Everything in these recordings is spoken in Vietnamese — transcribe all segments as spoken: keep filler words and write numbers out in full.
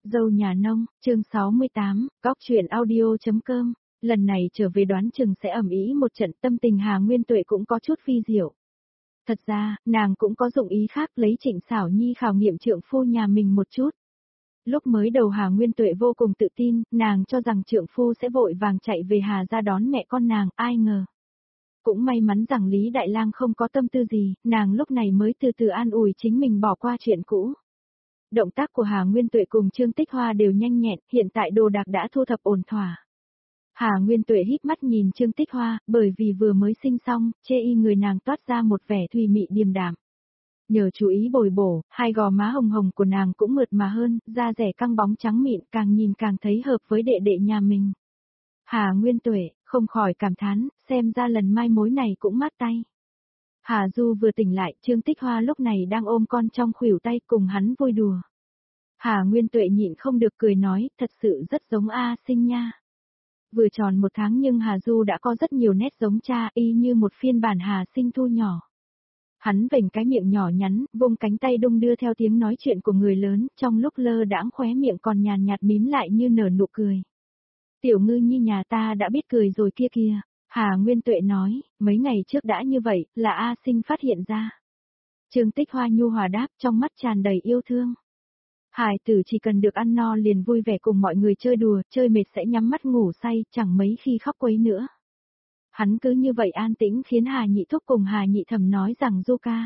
Dâu nhà nông, chương sáu mươi tám, góc truyện audio.com, lần này trở về đoán chừng sẽ ầm ĩ một trận, tâm tình Hà Nguyên Tuệ cũng có chút phi diệu. Thật ra, nàng cũng có dụng ý khác, lấy Trịnh Xảo Nhi khảo nghiệm trượng phu nhà mình một chút. Lúc mới đầu Hà Nguyên Tuệ vô cùng tự tin, nàng cho rằng trượng phu sẽ vội vàng chạy về Hà ra đón mẹ con nàng, ai ngờ. Cũng may mắn rằng Lý Đại Lang không có tâm tư gì, nàng lúc này mới từ từ an ủi chính mình bỏ qua chuyện cũ. Động tác của Hà Nguyên Tuệ cùng Trương Tích Hoa đều nhanh nhẹn, hiện tại đồ đạc đã thu thập ổn thỏa. Hà Nguyên Tuệ híp mắt nhìn Trương Tích Hoa, bởi vì vừa mới sinh xong, chê y người nàng toát ra một vẻ thùy mị điềm đạm. Nhờ chú ý bồi bổ, hai gò má hồng hồng của nàng cũng mượt mà hơn, da rẻ căng bóng trắng mịn, càng nhìn càng thấy hợp với đệ đệ nhà mình. Hà Nguyên Tuệ, không khỏi cảm thán, xem ra lần mai mối này cũng mát tay. Hà Du vừa tỉnh lại, Trương Tích Hoa lúc này đang ôm con trong khuỷu tay cùng hắn vui đùa. Hà Nguyên Tuệ nhịn không được cười nói, thật sự rất giống A Sinh nha. Vừa tròn một tháng nhưng Hà Du đã có rất nhiều nét giống cha, y như một phiên bản Hà Sinh thu nhỏ. Hắn vểnh cái miệng nhỏ nhắn, vung cánh tay đung đưa theo tiếng nói chuyện của người lớn, trong lúc lơ đãng khóe miệng còn nhàn nhạt mím lại như nở nụ cười. Tiểu Ngư Nhi nhà ta đã biết cười rồi kia kìa. Hà Nguyên Tuệ nói, mấy ngày trước đã như vậy, là A Sinh phát hiện ra. Trương Tích Hoa nhu hòa đáp, trong mắt tràn đầy yêu thương. Hải tử chỉ cần được ăn no liền vui vẻ cùng mọi người chơi đùa, chơi mệt sẽ nhắm mắt ngủ say, chẳng mấy khi khóc quấy nữa. Hắn cứ như vậy an tĩnh khiến Hà Nhị Thúc cùng Hà Nhị Thẩm nói rằng Du ca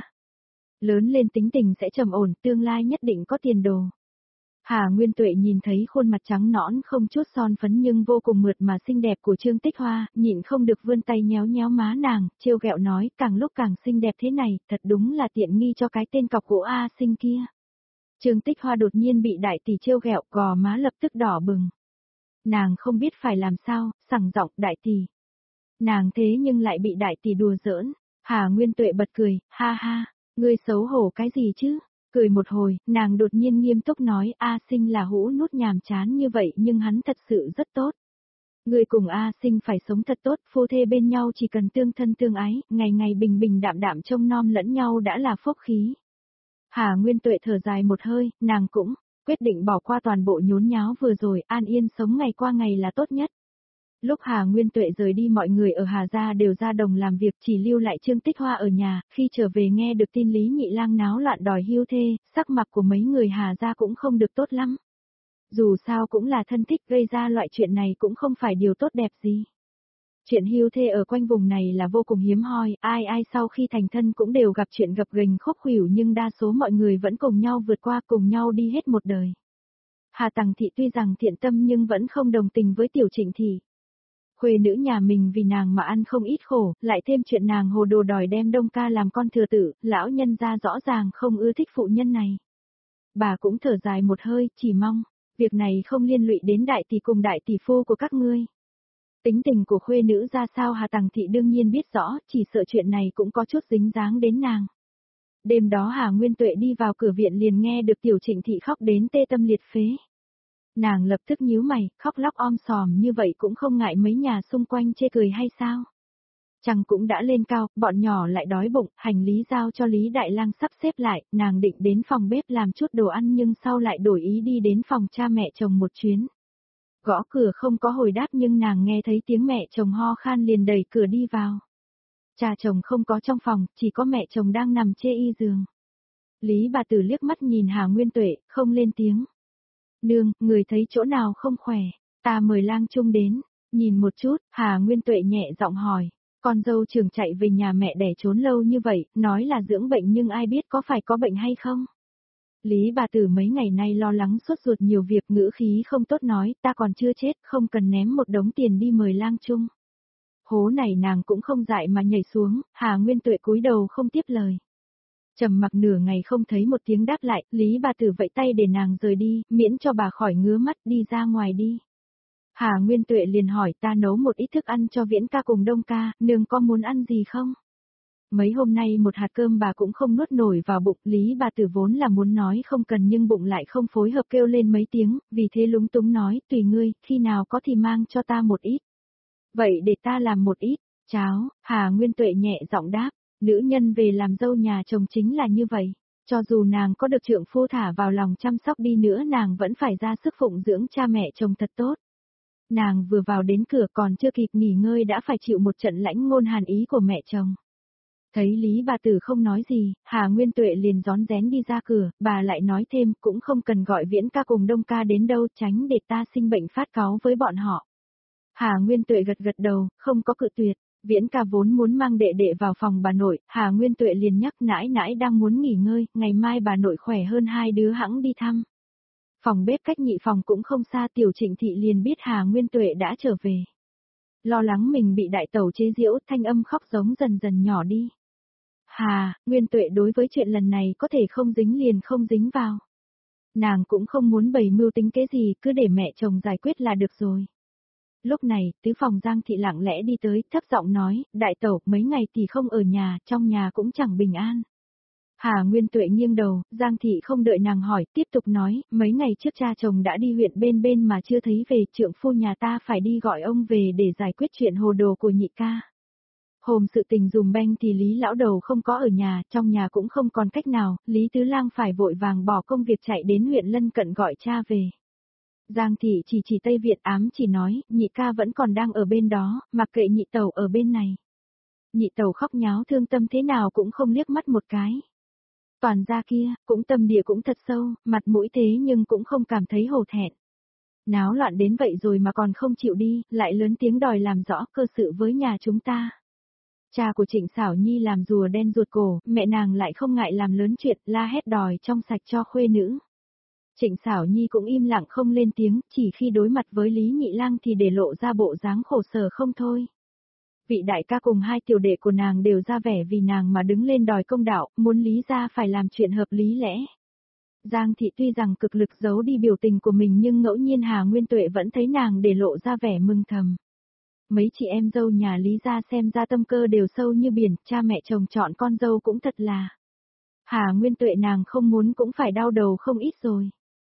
lớn lên tính tình sẽ trầm ổn, tương lai nhất định có tiền đồ. Hà Nguyên Tuệ nhìn thấy khuôn mặt trắng nõn không chút son phấn nhưng vô cùng mượt mà xinh đẹp của Trương Tích Hoa, nhịn không được vươn tay nhéo nhéo má nàng, trêu ghẹo nói, càng lúc càng xinh đẹp thế này, thật đúng là tiện nghi cho cái tên cọc gỗ A Sinh kia. Trương Tích Hoa đột nhiên bị đại tỷ trêu ghẹo, gò má lập tức đỏ bừng. Nàng không biết phải làm sao, sằng giọng, đại tỷ. Nàng thế nhưng lại bị đại tỷ đùa giỡn. Hà Nguyên Tuệ bật cười, ha ha, ngươi xấu hổ cái gì chứ? Cười một hồi, nàng đột nhiên nghiêm túc nói, A Sinh là hũ nút nhàm chán như vậy nhưng hắn thật sự rất tốt. Ngươi cùng A Sinh phải sống thật tốt, phu thê bên nhau chỉ cần tương thân tương ái, ngày ngày bình bình đạm đạm trông nom lẫn nhau đã là phúc khí. Hà Nguyên Tuệ thở dài một hơi, nàng cũng quyết định bỏ qua toàn bộ nhốn nháo vừa rồi, an yên sống ngày qua ngày là tốt nhất. Lúc Hà Nguyên Tuệ rời đi mọi người ở Hà Gia đều ra đồng làm việc, chỉ lưu lại Trương Tích Hoa ở nhà, khi trở về nghe được tin Lý Nhị Lang náo loạn đòi hưu thê, sắc mặt của mấy người Hà Gia cũng không được tốt lắm. Dù sao cũng là thân thích, gây ra loại chuyện này cũng không phải điều tốt đẹp gì. Chuyện hưu thê ở quanh vùng này là vô cùng hiếm hoi, ai ai sau khi thành thân cũng đều gặp chuyện gập ghềnh khúc khuỷu nhưng đa số mọi người vẫn cùng nhau vượt qua, cùng nhau đi hết một đời. Hà Tằng Thị tuy rằng thiện tâm nhưng vẫn không đồng tình với Tiểu Trịnh Thị. Khuê nữ nhà mình vì nàng mà ăn không ít khổ, lại thêm chuyện nàng hồ đồ đòi đem Đông Ca làm con thừa tử, lão nhân gia rõ ràng không ưa thích phụ nhân này. Bà cũng thở dài một hơi, chỉ mong, việc này không liên lụy đến đại tỷ cùng đại tỷ phu của các ngươi. Tính tình của khuê nữ ra sao Hà Tằng Thị đương nhiên biết rõ, chỉ sợ chuyện này cũng có chút dính dáng đến nàng. Đêm đó Hà Nguyên Tuệ đi vào cửa viện liền nghe được Tiểu Trịnh Thị khóc đến tê tâm liệt phế. Nàng lập tức nhíu mày, khóc lóc om sòm như vậy cũng không ngại mấy nhà xung quanh chê cười hay sao? Trăng cũng đã lên cao, bọn nhỏ lại đói bụng, hành lý giao cho Lý Đại Lang sắp xếp lại, nàng định đến phòng bếp làm chút đồ ăn nhưng sau lại đổi ý đi đến phòng cha mẹ chồng một chuyến. Gõ cửa không có hồi đáp nhưng nàng nghe thấy tiếng mẹ chồng ho khan liền đẩy cửa đi vào. Cha chồng không có trong phòng, chỉ có mẹ chồng đang nằm chê y giường. Lý bà tử liếc mắt nhìn Hà Nguyên Tuệ, không lên tiếng. Nương, người thấy chỗ nào không khỏe, ta mời Lang Trung đến, nhìn một chút, Hà Nguyên Tuệ nhẹ giọng hỏi, con dâu trưởng chạy về nhà mẹ đẻ trốn lâu như vậy, nói là dưỡng bệnh nhưng ai biết có phải có bệnh hay không? Lý bà tử mấy ngày nay lo lắng sốt ruột nhiều việc, ngữ khí không tốt nói, ta còn chưa chết, không cần ném một đống tiền đi mời Lang Trung. Hố này nàng cũng không dại mà nhảy xuống, Hà Nguyên Tuệ cúi đầu không tiếp lời. Trầm mặc nửa ngày không thấy một tiếng đáp lại, Lý bà tử vẫy tay để nàng rời đi, miễn cho bà khỏi ngứa mắt, đi ra ngoài đi. Hà Nguyên Tuệ liền hỏi, ta nấu một ít thức ăn cho Viễn ca cùng Đông ca, nương có muốn ăn gì không? Mấy hôm nay một hạt cơm bà cũng không nuốt nổi vào bụng, Lý bà tử vốn là muốn nói không cần nhưng bụng lại không phối hợp kêu lên mấy tiếng, vì thế lúng túng nói, tùy ngươi, khi nào có thì mang cho ta một ít. Vậy để ta làm một ít, cháo, Hà Nguyên Tuệ nhẹ giọng đáp. Nữ nhân về làm dâu nhà chồng chính là như vậy. Cho dù nàng có được trượng phu thả vào lòng chăm sóc đi nữa nàng vẫn phải ra sức phụng dưỡng cha mẹ chồng thật tốt. Nàng vừa vào đến cửa còn chưa kịp nghỉ ngơi đã phải chịu một trận lãnh ngôn hàn ý của mẹ chồng. Thấy Lý bà tử không nói gì, Hà Nguyên Tuệ liền rón rén đi ra cửa, bà lại nói thêm cũng không cần gọi Viễn ca cùng Đông ca đến đâu tránh để ta sinh bệnh phát cáu với bọn họ. Hà Nguyên Tuệ gật gật đầu, không có cự tuyệt. Viễn ca vốn muốn mang đệ đệ vào phòng bà nội, Hà Nguyên Tuệ liền nhắc nãi nãi đang muốn nghỉ ngơi, ngày mai bà nội khỏe hơn hai đứa hẵng đi thăm. Phòng bếp cách nhị phòng cũng không xa, Tiểu Trịnh Thị liền biết Hà Nguyên Tuệ đã trở về. Lo lắng mình bị đại tẩu chế giễu, thanh âm khóc giống dần dần nhỏ đi. Hà, Nguyên Tuệ đối với chuyện lần này có thể không dính liền không dính vào. Nàng cũng không muốn bày mưu tính kế gì, cứ để mẹ chồng giải quyết là được rồi. Lúc này, tứ phòng Giang Thị lặng lẽ đi tới, thấp giọng nói, đại tẩu, mấy ngày thì không ở nhà, trong nhà cũng chẳng bình an. Hà Nguyên Tuệ nghiêng đầu, Giang Thị không đợi nàng hỏi, tiếp tục nói, mấy ngày trước cha chồng đã đi huyện bên bên mà chưa thấy về, trượng phu nhà ta phải đi gọi ông về để giải quyết chuyện hồ đồ của nhị ca. Hôm sự tình dùm beng thì Lý lão đầu không có ở nhà, trong nhà cũng không còn cách nào, Lý Tứ Lang phải vội vàng bỏ công việc chạy đến huyện lân cận gọi cha về. Giang Thị chỉ chỉ Tây Việt ám chỉ nói, nhị ca vẫn còn đang ở bên đó, mặc kệ nhị tẩu ở bên này. Nhị tẩu khóc nháo thương tâm thế nào cũng không liếc mắt một cái. Toàn gia kia, cũng tâm địa cũng thật sâu, mặt mũi thế nhưng cũng không cảm thấy hổ thẹn. Náo loạn đến vậy rồi mà còn không chịu đi, lại lớn tiếng đòi làm rõ cơ sự với nhà chúng ta. Cha của Trịnh Xảo Nhi làm rùa đen ruột cổ, mẹ nàng lại không ngại làm lớn chuyện, la hét đòi trong sạch cho khuê nữ. Trịnh Xảo Nhi cũng im lặng không lên tiếng, chỉ khi đối mặt với Lý Nhị Lang thì để lộ ra bộ dáng khổ sở không thôi. Vị đại ca cùng hai tiểu đệ của nàng đều ra vẻ vì nàng mà đứng lên đòi công đạo, muốn Lý gia phải làm chuyện hợp lý lẽ. Giang Thị tuy rằng cực lực giấu đi biểu tình của mình nhưng ngẫu nhiên Hà Nguyên Tuệ vẫn thấy nàng để lộ ra vẻ mừng thầm. Mấy chị em dâu nhà Lý gia xem ra tâm cơ đều sâu như biển, cha mẹ chồng chọn con dâu cũng thật là. Hà Nguyên Tuệ nàng không muốn cũng phải đau đầu không ít rồi.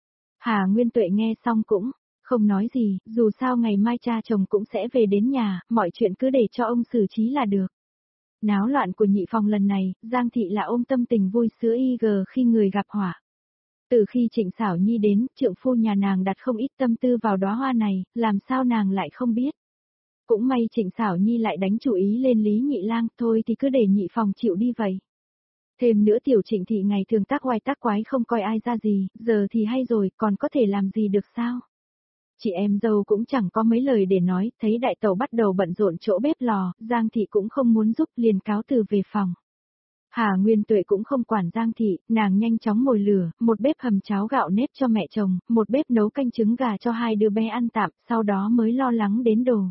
Hà Nguyên Tuệ nghe xong cũng không nói gì, dù sao ngày mai cha chồng cũng sẽ về đến nhà, mọi chuyện cứ để cho ông xử trí là được. Náo loạn của nhị phòng lần này, Giang Thị là ôm tâm tình vui sướng y gờ khi người gặp họa. Từ khi Trịnh Xảo Nhi đến, trượng phu nhà nàng đặt không ít tâm tư vào đóa hoa này, làm sao nàng lại không biết. Cũng may Trịnh Xảo Nhi lại đánh chủ ý lên Lý Nhị Lang, thôi thì cứ để nhị phòng chịu đi vậy. Thêm nữa Tiểu Trịnh Thị ngày thường tác oai tác quái không coi ai ra gì, giờ thì hay rồi, còn có thể làm gì được sao? Chị em dâu cũng chẳng có mấy lời để nói, thấy đại tẩu bắt đầu bận rộn chỗ bếp lò, Giang Thị cũng không muốn giúp liền cáo từ về phòng. Hà Nguyên Tuệ cũng không quản Giang Thị, nàng nhanh chóng mồi lửa, một bếp hầm cháo gạo nếp cho mẹ chồng, một bếp nấu canh trứng gà cho hai đứa bé ăn tạm, sau đó mới lo lắng đến đồ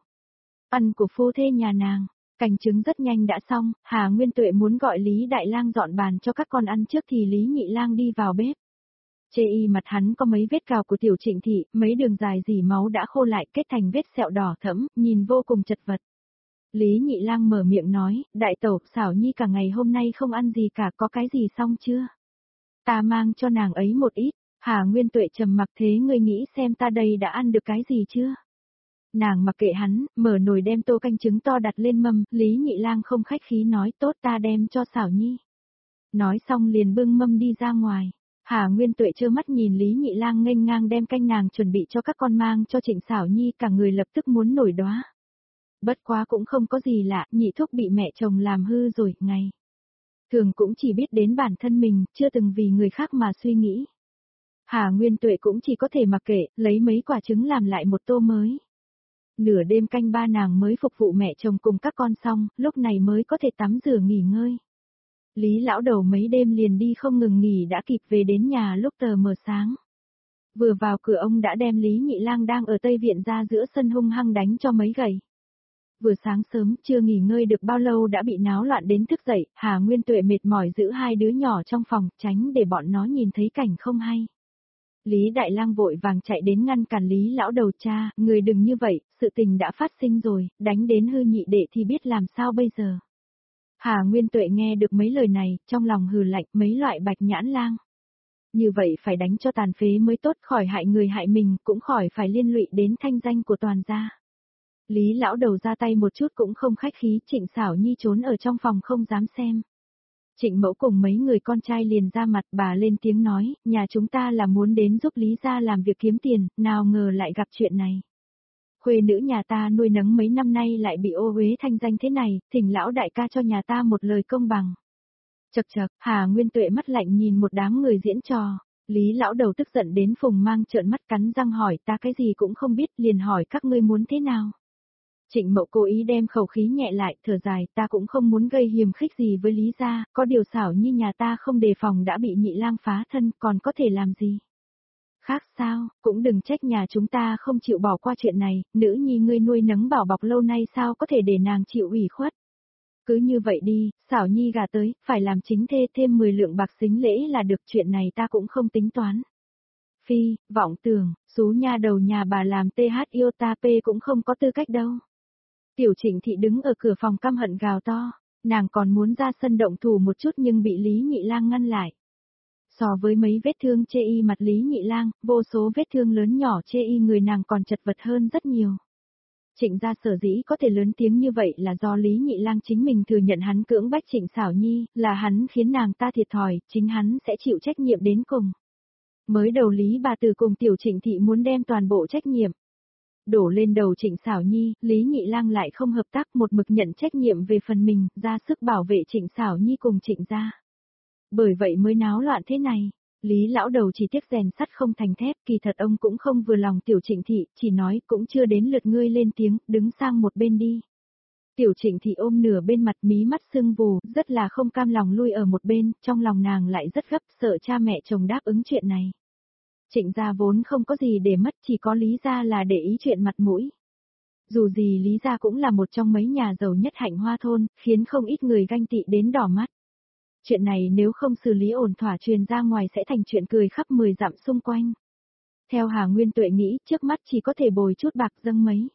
ăn của phu thê nhà nàng. Canh trứng rất nhanh đã xong, Hà Nguyên Tuệ muốn gọi Lý Đại Lang dọn bàn cho các con ăn trước thì Lý Nhị Lang đi vào bếp. Chê y mặt hắn có mấy vết cào của Tiểu Trịnh Thị, mấy đường dài dỉ máu đã khô lại kết thành vết sẹo đỏ thẫm, nhìn vô cùng chật vật. Lý Nhị Lang mở miệng nói, đại tẩu, Xảo Nhi cả ngày hôm nay không ăn gì cả, có cái gì xong chưa? Ta mang cho nàng ấy một ít. Hà Nguyên Tuệ trầm mặc, thế ngươi nghĩ xem ta đây đã ăn được cái gì chưa? Nàng mặc kệ hắn, mở nồi đem tô canh trứng to đặt lên mâm, Lý Nhị Lang không khách khí nói tốt ta đem cho Xảo Nhi. Nói xong liền bưng mâm đi ra ngoài. Hà Nguyên Tuệ trơ mắt nhìn Lý Nhị Lang nghênh ngang đem canh nàng chuẩn bị cho các con mang cho Trịnh Xảo Nhi, cả người lập tức muốn nổi đóa. Bất quá cũng không có gì lạ, nhị thúc bị mẹ chồng làm hư rồi, ngày thường cũng chỉ biết đến bản thân mình, chưa từng vì người khác mà suy nghĩ. Hà Nguyên Tuệ cũng chỉ có thể mặc kệ, lấy mấy quả trứng làm lại một tô mới. Nửa đêm canh ba nàng mới phục vụ mẹ chồng cùng các con xong, lúc này mới có thể tắm rửa nghỉ ngơi. Lý lão đầu mấy đêm liền đi không ngừng nghỉ đã kịp về đến nhà lúc tờ mờ sáng. Vừa vào cửa ông đã đem Lý Nhị Lang đang ở Tây Viện ra giữa sân hung hăng đánh cho mấy gậy. Vừa sáng sớm, chưa nghỉ ngơi được bao lâu đã bị náo loạn đến thức dậy, Hà Nguyên Tuệ mệt mỏi giữ hai đứa nhỏ trong phòng, tránh để bọn nó nhìn thấy cảnh không hay. Lý Đại Lang vội vàng chạy đến ngăn cản Lý lão đầu, cha, người đừng như vậy, sự tình đã phát sinh rồi, đánh đến hư nhị đệ thì biết làm sao bây giờ. Hà Nguyên Tuệ nghe được mấy lời này, trong lòng hừ lạnh, mấy loại bạch nhãn lang. Như vậy phải đánh cho tàn phế mới tốt, khỏi hại người hại mình, cũng khỏi phải liên lụy đến thanh danh của toàn gia. Lý lão đầu ra tay một chút cũng không khách khí, Trịnh Xảo Nhi trốn ở trong phòng không dám xem. Trịnh Mẫu cùng mấy người con trai liền ra mặt, bà lên tiếng nói, nhà chúng ta là muốn đến giúp Lý gia làm việc kiếm tiền, nào ngờ lại gặp chuyện này. Khuê nữ nhà ta nuôi nấng mấy năm nay lại bị ô uế thanh danh thế này, thỉnh lão đại ca cho nhà ta một lời công bằng. Chậc chậc, Hà Nguyên Tuệ mắt lạnh nhìn một đám người diễn trò. Lý lão đầu tức giận đến phùng mang trợn mắt cắn răng hỏi, ta cái gì cũng không biết, liền hỏi các ngươi muốn thế nào. Trịnh Mậu cố ý đem khẩu khí nhẹ lại, thở dài, ta cũng không muốn gây hiềm khích gì với Lý gia, có điều xảo như nhà ta không đề phòng đã bị nhị lang phá thân, còn có thể làm gì. Khác sao, cũng đừng trách nhà chúng ta không chịu bỏ qua chuyện này, nữ nhi ngươi nuôi nấng bảo bọc lâu nay sao có thể để nàng chịu ủy khuất. Cứ như vậy đi, xảo nhi gà tới, phải làm chính thê thêm mười lượng bạc xính lễ là được, chuyện này ta cũng không tính toán. Phi, vọng tưởng, xú nha đầu nhà bà làm tê hát yêu ta p cũng không có tư cách đâu. Tiểu Trịnh Thị đứng ở cửa phòng căm hận gào to, nàng còn muốn ra sân động thủ một chút nhưng bị Lý Nhị Lang ngăn lại. So với mấy vết thương chê y mặt Lý Nhị Lang, vô số vết thương lớn nhỏ chê y người nàng còn chật vật hơn rất nhiều. Trịnh gia sở dĩ có thể lớn tiếng như vậy là do Lý Nhị Lang chính mình thừa nhận hắn cưỡng bách Trịnh Xảo Nhi, là hắn khiến nàng ta thiệt thòi, chính hắn sẽ chịu trách nhiệm đến cùng. Mới đầu Lý bà từ cùng Tiểu Trịnh Thị muốn đem toàn bộ trách nhiệm đổ lên đầu Trịnh Xảo Nhi, Lý Nhị Lang lại không hợp tác, một mực nhận trách nhiệm về phần mình, ra sức bảo vệ Trịnh Xảo Nhi cùng Trịnh gia. Bởi vậy mới náo loạn thế này. Lý lão đầu chỉ tiếc rèn sắt không thành thép, kỳ thật ông cũng không vừa lòng Tiểu Trịnh Thị, chỉ nói cũng chưa đến lượt ngươi lên tiếng, đứng sang một bên đi. Tiểu Trịnh Thị ôm nửa bên mặt mí mắt sưng vù, rất là không cam lòng lui ở một bên, trong lòng nàng lại rất gấp, sợ cha mẹ chồng đáp ứng chuyện này. Trịnh gia vốn không có gì để mất, chỉ có Lý gia là để ý chuyện mặt mũi. Dù gì Lý gia cũng là một trong mấy nhà giàu nhất Hạnh Hoa thôn, khiến không ít người ganh tị đến đỏ mắt. Chuyện này nếu không xử lý ổn thỏa truyền ra ngoài sẽ thành chuyện cười khắp mười dặm xung quanh. Theo Hà Nguyên Tuệ nghĩ, trước mắt chỉ có thể bồi chút bạc dâng mấy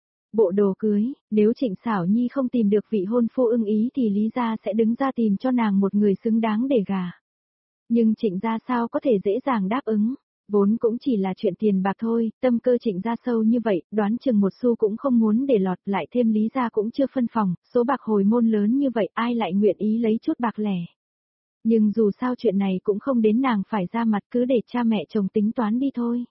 bộ đồ cưới, nếu Trịnh Xảo Nhi không tìm được vị hôn phu ưng ý thì Lý gia sẽ đứng ra tìm cho nàng một người xứng đáng để gả. Nhưng Trịnh gia sao có thể dễ dàng đáp ứng, vốn cũng chỉ là chuyện tiền bạc thôi, tâm cơ Trịnh gia sâu như vậy, đoán chừng một xu cũng không muốn để lọt, lại thêm Lý gia cũng chưa phân phòng, số bạc hồi môn lớn như vậy ai lại nguyện ý lấy chút bạc lẻ. Nhưng dù sao chuyện này cũng không đến nàng phải ra mặt, cứ để cha mẹ chồng tính toán đi thôi.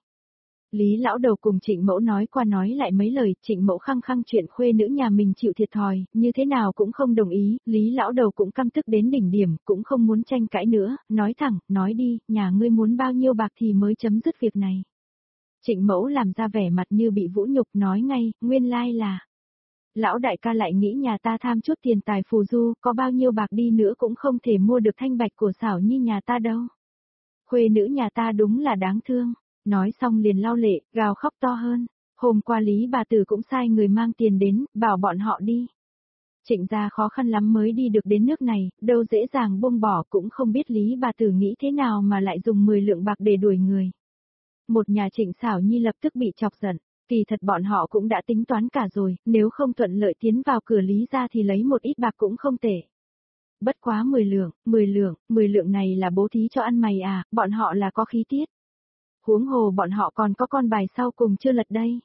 Lý lão đầu cùng Trịnh Mẫu nói qua nói lại mấy lời, Trịnh Mẫu khăng khăng chuyện khuê nữ nhà mình chịu thiệt thòi, như thế nào cũng không đồng ý, Lý lão đầu cũng căm tức đến đỉnh điểm, cũng không muốn tranh cãi nữa, nói thẳng, nói đi, nhà ngươi muốn bao nhiêu bạc thì mới chấm dứt việc này. Trịnh Mẫu làm ra vẻ mặt như bị vũ nhục, nói ngay, nguyên lai là lão đại ca lại nghĩ nhà ta tham chút tiền tài phù du, có bao nhiêu bạc đi nữa cũng không thể mua được thanh bạch của Xảo Nhi nhà ta đâu. Khuê nữ nhà ta đúng là đáng thương. Nói xong liền lau lệ, gào khóc to hơn. Hôm qua Lý bà tử cũng sai người mang tiền đến, bảo bọn họ đi. Trịnh gia khó khăn lắm mới đi được đến nước này, đâu dễ dàng buông bỏ, cũng không biết Lý bà tử nghĩ thế nào mà lại dùng mười lượng bạc để đuổi người. Một nhà Trịnh Xảo Nhi lập tức bị chọc giận. Kỳ thật bọn họ cũng đã tính toán cả rồi, nếu không thuận lợi tiến vào cửa Lý gia thì lấy một ít bạc cũng không tệ. Bất quá mười lượng, mười lượng, mười lượng này là bố thí cho ăn mày à, bọn họ là có khí tiết. Huống hồ bọn họ còn có con bài sau cùng chưa lật đây.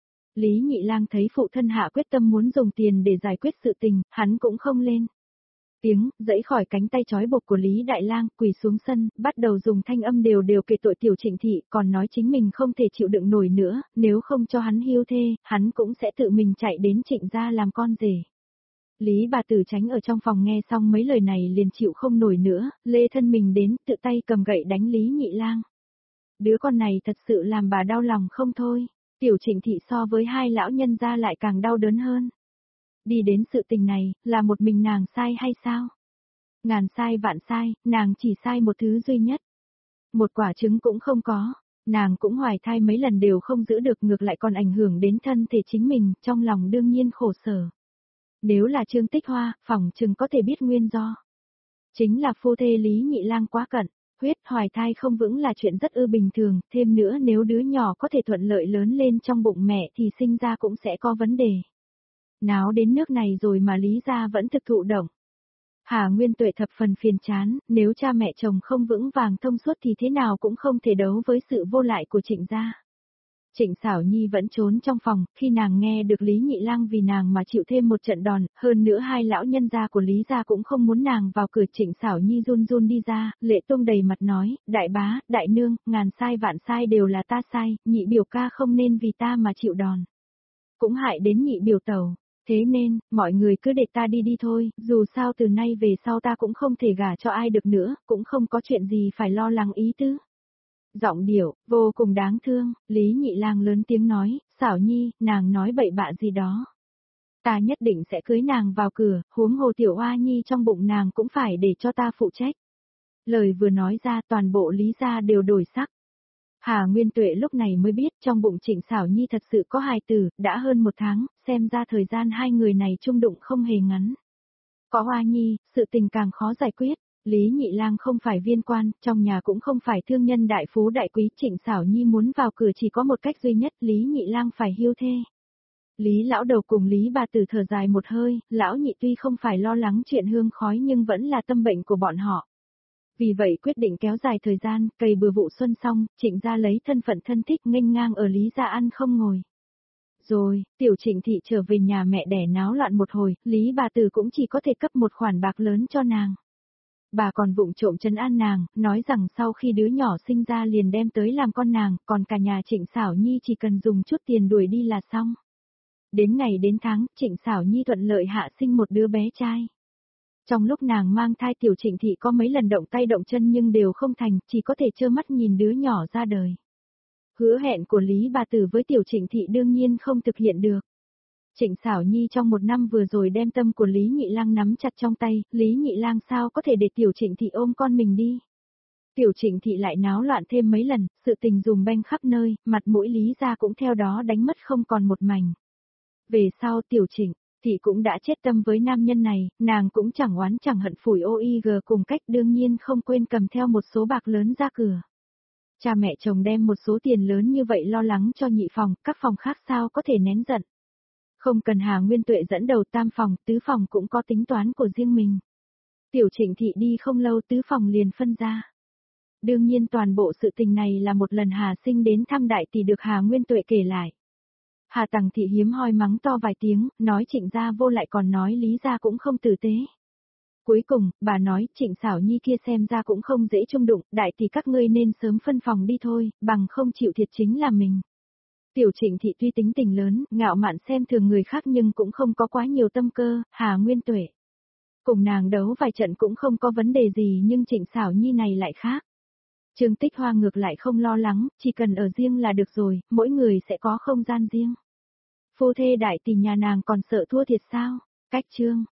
Lý Nhị Lang thấy phụ thân hạ quyết tâm muốn dùng tiền để giải quyết sự tình, hắn cũng không lên tiếng, dẫy khỏi cánh tay trói buộc của Lý Đại Lang, quỳ xuống sân, bắt đầu dùng thanh âm đều đều kể tội Tiểu Trịnh Thị, còn nói chính mình không thể chịu đựng nổi nữa, nếu không cho hắn hưu thê, hắn cũng sẽ tự mình chạy đến Trịnh gia làm con rể. Lý bà tử tránh ở trong phòng nghe xong mấy lời này liền chịu không nổi nữa, lê thân mình đến, tự tay cầm gậy đánh Lý Nhị Lang. Đứa con này thật sự làm bà đau lòng không thôi, Tiểu Trịnh Thị so với hai lão nhân gia lại càng đau đớn hơn. Đi đến sự tình này, là một mình nàng sai hay sao? Ngàn sai vạn sai, nàng chỉ sai một thứ duy nhất. Một quả trứng cũng không có, nàng cũng hoài thai mấy lần đều không giữ được, ngược lại còn ảnh hưởng đến thân thể chính mình, trong lòng đương nhiên khổ sở. Nếu là Trương Tích Hoa, phỏng chừng có thể biết nguyên do. Chính là phu thê Lý Nhị Lang quá cận. Huyết hoài thai không vững là chuyện rất ư bình thường, thêm nữa nếu đứa nhỏ có thể thuận lợi lớn lên trong bụng mẹ thì sinh ra cũng sẽ có vấn đề. Náo đến nước này rồi mà Lý gia vẫn thực thụ động. Hà Nguyên Tuệ thập phần phiền chán, nếu cha mẹ chồng không vững vàng thông suốt thì thế nào cũng không thể đấu với sự vô lại của Trịnh gia. Trịnh Sảo Nhi vẫn trốn trong phòng, khi nàng nghe được Lý Nhị Lang vì nàng mà chịu thêm một trận đòn, hơn nữa hai lão nhân gia của Lý gia cũng không muốn nàng vào cửa. Trịnh Sảo Nhi run run đi ra, lệ tuông đầy mặt nói, đại bá, đại nương, ngàn sai vạn sai đều là ta sai, nhị biểu ca không nên vì ta mà chịu đòn. Cũng hại đến nhị biểu tẩu. Thế nên, mọi người cứ để ta đi đi thôi, dù sao từ nay về sau ta cũng không thể gả cho ai được nữa, cũng không có chuyện gì phải lo lắng ý tứ. Giọng điệu, vô cùng đáng thương, Lý Nhị Lang lớn tiếng nói, Sảo Nhi, nàng nói bậy bạ gì đó. Ta nhất định sẽ cưới nàng vào cửa, huống hồ tiểu oa nhi trong bụng nàng cũng phải để cho ta phụ trách. Lời vừa nói ra toàn bộ Lý gia đều đổi sắc. Hà Nguyên Tuệ lúc này mới biết trong bụng Trịnh Sảo Nhi thật sự có hài tử, đã hơn một tháng, xem ra thời gian hai người này chung đụng không hề ngắn. Có oa nhi, sự tình càng khó giải quyết. Lý Nhị Lang không phải viên quan, trong nhà cũng không phải thương nhân đại phú đại quý, Trịnh Sảo Nhi muốn vào cửa chỉ có một cách duy nhất, Lý Nhị Lang phải hiu thê. Lý lão đầu cùng Lý bà tử thở dài một hơi, lão nhị tuy không phải lo lắng chuyện hương khói nhưng vẫn là tâm bệnh của bọn họ. Vì vậy quyết định kéo dài thời gian, cày bừa vụ xuân xong, Trịnh gia lấy thân phận thân thích nghênh ngang ở Lý gia ăn không ngồi. Rồi, tiểu Trịnh thị trở về nhà mẹ đẻ náo loạn một hồi, Lý bà tử cũng chỉ có thể cấp một khoản bạc lớn cho nàng. Bà còn vụng trộm trấn an nàng, nói rằng sau khi đứa nhỏ sinh ra liền đem tới làm con nàng, còn cả nhà Trịnh Sảo Nhi chỉ cần dùng chút tiền đuổi đi là xong. Đến ngày đến tháng, Trịnh Sảo Nhi thuận lợi hạ sinh một đứa bé trai. Trong lúc nàng mang thai tiểu Trịnh thị có mấy lần động tay động chân nhưng đều không thành, chỉ có thể trơ mắt nhìn đứa nhỏ ra đời. Hứa hẹn của Lý bà tử với tiểu Trịnh thị đương nhiên không thực hiện được. Trịnh Sảo Nhi trong một năm vừa rồi đem tâm của Lý Nhị Lang nắm chặt trong tay, Lý Nhị Lang sao có thể để tiểu Trịnh thị ôm con mình đi. Tiểu Trịnh thị lại náo loạn thêm mấy lần, sự tình dùm beng khắp nơi, mặt mũi Lý gia cũng theo đó đánh mất không còn một mảnh. Về sau tiểu Trịnh thị cũng đã chết tâm với nam nhân này, nàng cũng chẳng oán chẳng hận phủi ô i giê cùng cách đương nhiên không quên cầm theo một số bạc lớn ra cửa. Cha mẹ chồng đem một số tiền lớn như vậy lo lắng cho nhị phòng, các phòng khác sao có thể nén giận. Không cần Hà Nguyên Tuệ dẫn đầu tam phòng, tứ phòng cũng có tính toán của riêng mình. Tiểu Trịnh thị đi không lâu tứ phòng liền phân ra. Đương nhiên toàn bộ sự tình này là một lần Hà Sinh đến thăm đại tỷ được Hà Nguyên Tuệ kể lại. Hà Tằng thị hiếm hoi mắng to vài tiếng, nói Trịnh gia vô lại còn nói Lý gia cũng không tử tế. Cuối cùng, bà nói Trịnh Sảo Nhi kia xem ra cũng không dễ chung đụng, đại tỷ các ngươi nên sớm phân phòng đi thôi, bằng không chịu thiệt chính là mình. Tiểu Trịnh thị tuy tính tình lớn, ngạo mạn xem thường người khác nhưng cũng không có quá nhiều tâm cơ, Hà Nguyên Tuệ. Cùng nàng đấu vài trận cũng không có vấn đề gì nhưng Trịnh Sảo Nhi này lại khác. Trương Tích Hoa ngược lại không lo lắng, chỉ cần ở riêng là được rồi, mỗi người sẽ có không gian riêng. Phu thê đại tỷ nhà nàng còn sợ thua thiệt sao? Cách chương